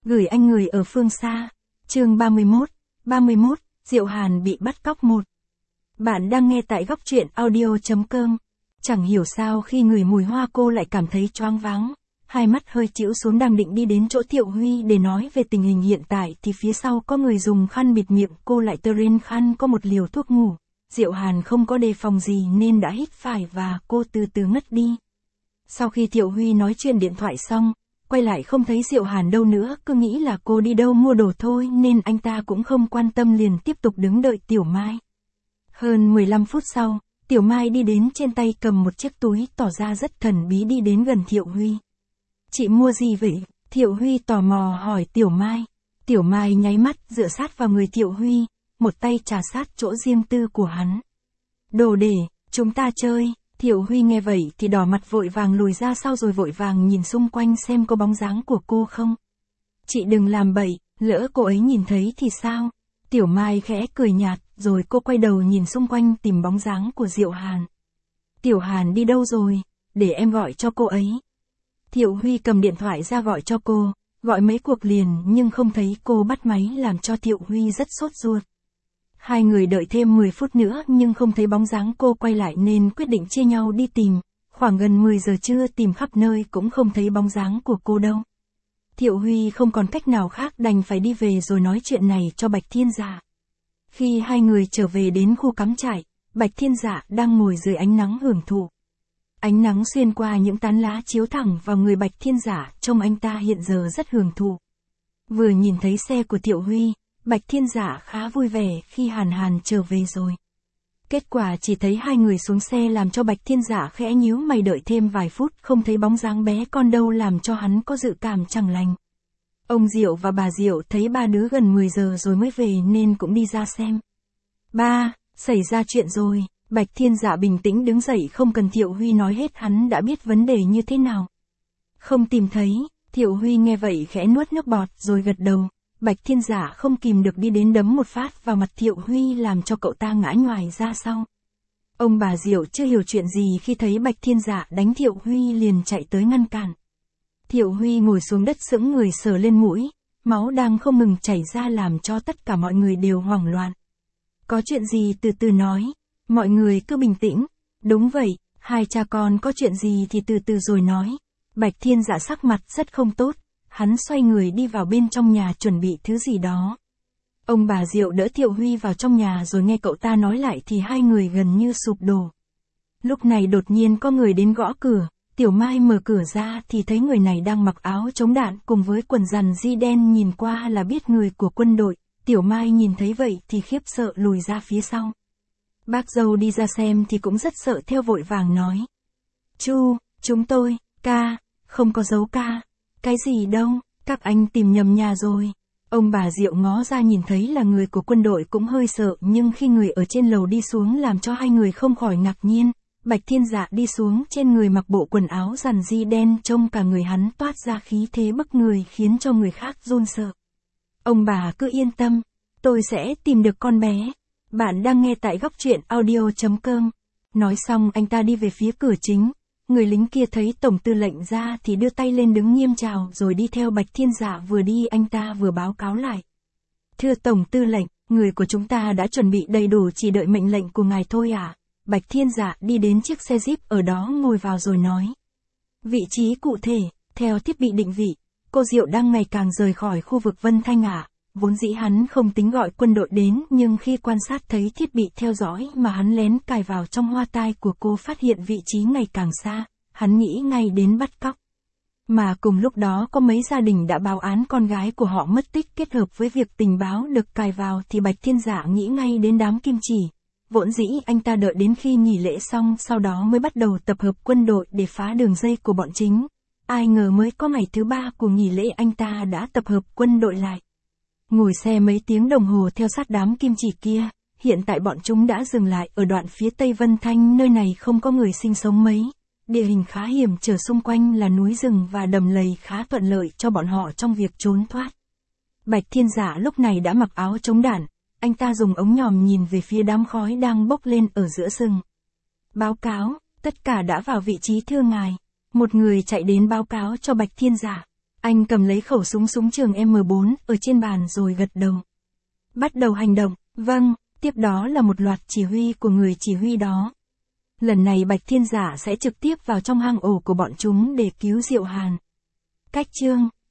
Gửi anh người ở phương xa. Chương 31, Diệu Hàn bị bắt cóc 1. Bạn đang nghe tại góc truyện audio.com. Chẳng hiểu sao khi ngửi mùi hoa cô lại cảm thấy choáng váng. Hai mắt hơi chĩu xuống đang định đi đến chỗ Thiệu Huy để nói về tình hình hiện tại thì phía sau có người dùng khăn bịt miệng cô lại tơ lên khăn có một liều thuốc ngủ. Diệu Hàn không có đề phòng gì nên đã hít phải và cô từ từ ngất đi. Sau khi Thiệu Huy nói chuyện điện thoại xong, quay lại không thấy Diệu Hàn đâu nữa, cứ nghĩ là cô đi đâu mua đồ thôi nên anh ta cũng không quan tâm liền tiếp tục đứng đợi Tiểu Mai. Hơn 15 phút sau, Tiểu Mai đi đến trên tay cầm một chiếc túi tỏ ra rất thần bí đi đến gần Thiệu Huy. Chị mua gì vậy? Thiệu Huy tò mò hỏi Tiểu Mai. Tiểu Mai nháy mắt dựa sát vào người Thiệu Huy, một tay trà sát chỗ riêng tư của hắn. Đồ để, chúng ta chơi. Thiệu Huy nghe vậy thì đỏ mặt vội vàng lùi ra sau rồi vội vàng nhìn xung quanh xem có bóng dáng của cô không. Chị đừng làm bậy, lỡ cô ấy nhìn thấy thì sao? Tiểu Mai khẽ cười nhạt, rồi cô quay đầu nhìn xung quanh tìm bóng dáng của Diệu Hàn. Tiểu Hàn đi đâu rồi? Để em gọi cho cô ấy. Thiệu Huy cầm điện thoại ra gọi cho cô, gọi mấy cuộc liền nhưng không thấy cô bắt máy làm cho Thiệu Huy rất sốt ruột. Hai người đợi thêm 10 phút nữa nhưng không thấy bóng dáng cô quay lại nên quyết định chia nhau đi tìm. Khoảng gần 10 giờ trưa tìm khắp nơi cũng không thấy bóng dáng của cô đâu. Thiệu Huy không còn cách nào khác đành phải đi về rồi nói chuyện này cho Bạch Thiên Dạ. Khi hai người trở về đến khu cắm trại, Bạch Thiên Dạ đang ngồi dưới ánh nắng hưởng thụ. Ánh nắng xuyên qua những tán lá chiếu thẳng vào người Bạch Thiên Dạ, trông anh ta hiện giờ rất hưởng thụ. Vừa nhìn thấy xe của Thiệu Huy, Bạch Thiên Dạ khá vui vẻ khi Hàn trở về rồi. Kết quả chỉ thấy hai người xuống xe làm cho Bạch Thiên Dạ khẽ nhíu mày, đợi thêm vài phút không thấy bóng dáng bé con đâu làm cho hắn có dự cảm chẳng lành. Ông Diệu và bà Diệu thấy ba đứa gần 10 giờ rồi mới về nên cũng đi ra xem. Ba, xảy ra chuyện rồi. Bạch Thiên Dạ bình tĩnh đứng dậy, không cần Thiệu Huy nói hết hắn đã biết vấn đề như thế nào. Không tìm thấy. Thiệu Huy nghe vậy khẽ nuốt nước bọt rồi gật đầu. Bạch Thiên Dạ không kìm được đi đến đấm một phát vào mặt Thiệu Huy làm cho cậu ta ngã nhoài ra sau. Ông bà Diệu chưa hiểu chuyện gì khi thấy Bạch Thiên Dạ đánh Thiệu Huy liền chạy tới ngăn cản. Thiệu Huy ngồi xuống đất sững người sờ lên mũi, máu đang không ngừng chảy ra làm cho tất cả mọi người đều hoảng loạn. Có chuyện gì từ từ nói, mọi người cứ bình tĩnh. Đúng vậy, hai cha con có chuyện gì thì từ từ rồi nói. Bạch Thiên Dạ sắc mặt rất không tốt. Hắn xoay người đi vào bên trong nhà chuẩn bị thứ gì đó. Ông bà Diệu đỡ Thiệu Huy vào trong nhà rồi nghe cậu ta nói lại thì hai người gần như sụp đổ. Lúc này đột nhiên có người đến gõ cửa, Tiểu Mai mở cửa ra thì thấy người này đang mặc áo chống đạn cùng với quần rằn di đen, nhìn qua là biết người của quân đội. Tiểu Mai nhìn thấy vậy thì khiếp sợ lùi ra phía sau. Bác dâu đi ra xem thì cũng rất sợ theo vội vàng nói. Chu, chúng tôi, ca, không có dấu ca. Cái gì đâu, các anh tìm nhầm nhà rồi. Ông bà Diệu ngó ra nhìn thấy là người của quân đội cũng hơi sợ, nhưng khi người ở trên lầu đi xuống làm cho hai người không khỏi ngạc nhiên. Bạch Thiên Dạ đi xuống, trên người mặc bộ quần áo rằn di đen, trông cả người hắn toát ra khí thế bức người khiến cho người khác run sợ. Ông bà cứ yên tâm, tôi sẽ tìm được con bé. Bạn đang nghe tại góc truyện audio.com. Nói xong anh ta đi về phía cửa chính. Người lính kia thấy tổng tư lệnh ra thì đưa tay lên đứng nghiêm chào rồi đi theo Bạch Thiên Dạ, vừa đi anh ta vừa báo cáo lại. Thưa tổng tư lệnh, người của chúng ta đã chuẩn bị đầy đủ, chỉ đợi mệnh lệnh của ngài thôi ạ. Bạch Thiên Dạ đi đến chiếc xe jeep ở đó ngồi vào rồi nói. Vị trí cụ thể, theo thiết bị định vị, cô Diệu đang ngày càng rời khỏi khu vực Vân Thanh ạ. Vốn dĩ hắn không tính gọi quân đội đến nhưng khi quan sát thấy thiết bị theo dõi mà hắn lén cài vào trong hoa tai của cô phát hiện vị trí ngày càng xa, hắn nghĩ ngay đến bắt cóc. Mà cùng lúc đó có mấy gia đình đã báo án con gái của họ mất tích, kết hợp với việc tình báo được cài vào thì Bạch Thiên Dạ nghĩ ngay đến đám kim chỉ. Vốn dĩ anh ta đợi đến khi nghỉ lễ xong sau đó mới bắt đầu tập hợp quân đội để phá đường dây của bọn chính. Ai ngờ mới có ngày thứ 3 của nghỉ lễ anh ta đã tập hợp quân đội lại. Ngồi xe mấy tiếng đồng hồ theo sát đám kim chỉ kia, hiện tại bọn chúng đã dừng lại ở đoạn phía Tây Vân Thanh, nơi này không có người sinh sống mấy. Địa hình khá hiểm trở, xung quanh là núi rừng và đầm lầy khá thuận lợi cho bọn họ trong việc trốn thoát. Bạch Thiên Dạ lúc này đã mặc áo chống đạn, anh ta dùng ống nhòm nhìn về phía đám khói đang bốc lên ở giữa rừng. Báo cáo, tất cả đã vào vị trí thưa ngài. Một người chạy đến báo cáo cho Bạch Thiên Dạ. Anh cầm lấy khẩu súng trường M4 ở trên bàn rồi gật đầu. Bắt đầu hành động, vâng, tiếp đó là một loạt chỉ huy của người chỉ huy đó. Lần này Bạch Thiên Giả sẽ trực tiếp vào trong hang ổ của bọn chúng để cứu Diệu Hàn. Cách chương